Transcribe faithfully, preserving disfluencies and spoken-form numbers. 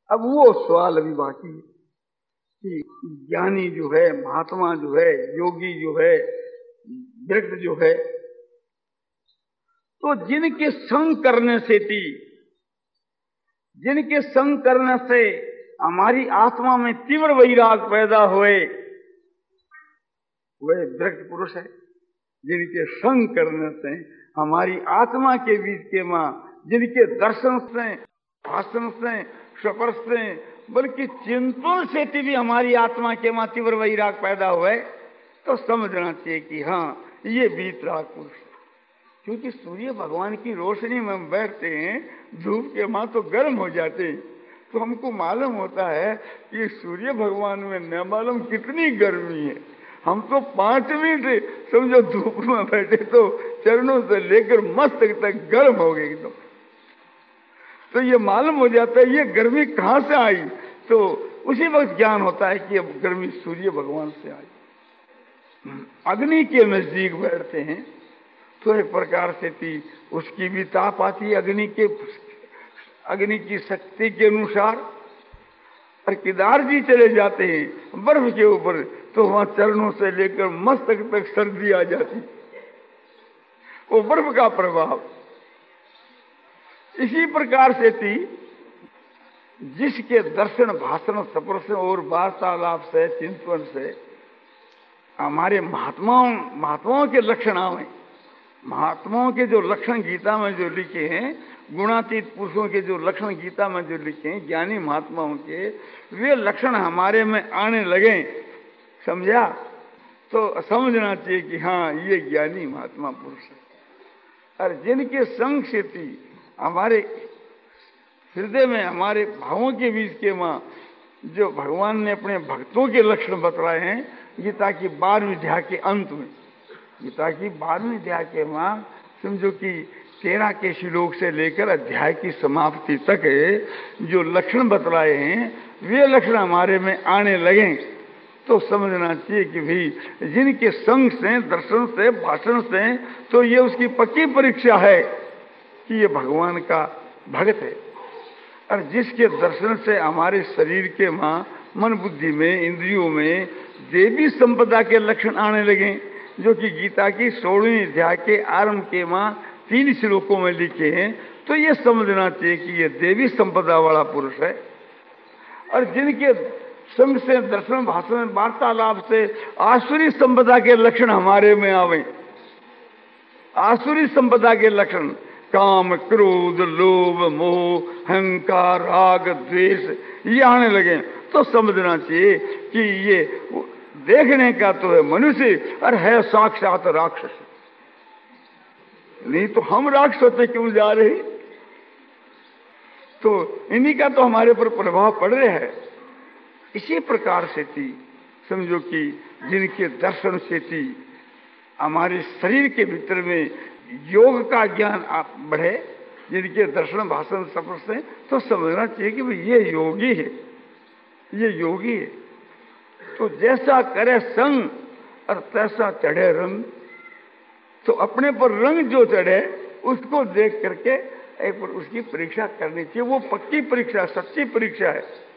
अब वो सवाल अभी बाकी है कि ज्ञानी जो है, महात्मा जो है, योगी जो है, व्यक्त जो है, तो जिनके संग करने से थी, जिनके संग करने से हमारी आत्मा में तीव्र वैराग पैदा हुए, वह व्यक्त पुरुष है। जिनके संग करने से हमारी आत्मा के बीच के मां, जिनके दर्शन से, भाषण से, स्पर्श से, बल्कि चिंतन से भी हमारी आत्मा के मां तीव्र वैराग पैदा हुए, तो समझना चाहिए कि हाँ, ये वीतराग पुरुष है। क्योंकि सूर्य भगवान की रोशनी में हम बैठते हैं, धूप के मां तो गर्म हो जाते हैं, तो हमको मालूम होता है कि सूर्य भगवान में न मालूम कितनी गर्मी है। हम तो पांच मिनट समझो धूप में बैठे तो चरणों से लेकर मस्तक तक गर्म हो गए एकदम। तो ये मालूम हो जाता है ये गर्मी कहां से आई, तो उसी वक्त ज्ञान होता है कि अब गर्मी सूर्य भगवान से आई। अग्नि के नजदीक बैठते हैं तो एक प्रकार से थी उसकी भी ताप आती है अग्नि के, अग्नि की शक्ति के अनुसार। और केदार जी चले जाते हैं बर्फ के ऊपर, तो वहां चरणों से लेकर मस्तक तक सर्दी आ जाती, वो बर्फ का प्रभाव। इसी प्रकार से थी जिसके दर्शन, भाषण, स्पर्श और वार्तालाप से, चिंतन से हमारे महात्माओं महात्माओं के लक्षण आवे। महात्माओं के जो लक्षण गीता में जो लिखे हैं, गुणातीत पुरुषों के जो लक्षण गीता में जो लिखे हैं, ज्ञानी महात्माओं के, वे लक्षण हमारे में आने लगे, समझा, तो समझना चाहिए कि हाँ, ये ज्ञानी महात्मा पुरुष है। और जिनके संग से थी हमारे हृदय में, हमारे भावों के बीच के मां, जो भगवान ने अपने भक्तों के लक्षण बतलाए हैं गीता की बारहवीं अध्याय के अंत में। गीता की बारहवीं अध्याय के मां समझो कि तेरह के श्लोक से लेकर अध्याय की समाप्ति तक जो लक्षण बतलाए हैं, वे लक्षण हमारे में आने लगे, तो समझना चाहिए कि भाई जिनके संग से, दर्शन से, भाषण से, तो ये उसकी पक्की परीक्षा है कि ये भगवान का भक्त है। और जिसके दर्शन से हमारे शरीर के मां, मन बुद्धि में, इंद्रियों में देवी संपदा के लक्षण आने लगे, जो कि गीता की सोलहवीं अध्याय के आरंभ के मां तीन श्लोकों में लिखे हैं, तो ये समझना चाहिए कि ये देवी संपदा वाला पुरुष है। और जिनके संग से, दर्शन, भाषण, वार्तालाप से आसुरी संपदा के लक्षण हमारे में आवे, आसुरी संपदा के लक्षण काम, क्रोध, लोभ, मोह, अहंकार, राग, द्वेष, ये आने लगे, तो समझना चाहिए कि ये देखने का तो है मनुष्य और है साक्षात राक्षस। नहीं तो हम राक्षस क्यों जा रहे, तो इन्हीं का तो हमारे पर प्रभाव पड़ रहा है। इसी प्रकार से थी समझो कि जिनके दर्शन से थी हमारे शरीर के भीतर में योग का ज्ञान आप बढ़े, जिनके दर्शन, भाषण, स्पर्श से, तो समझना चाहिए कि भाई ये योगी है, ये योगी है। तो जैसा करे संग और तैसा चढ़े रंग, तो अपने पर रंग जो चढ़े उसको देख करके एक बार उसकी परीक्षा करनी चाहिए। वो पक्की परीक्षा, सच्ची परीक्षा है।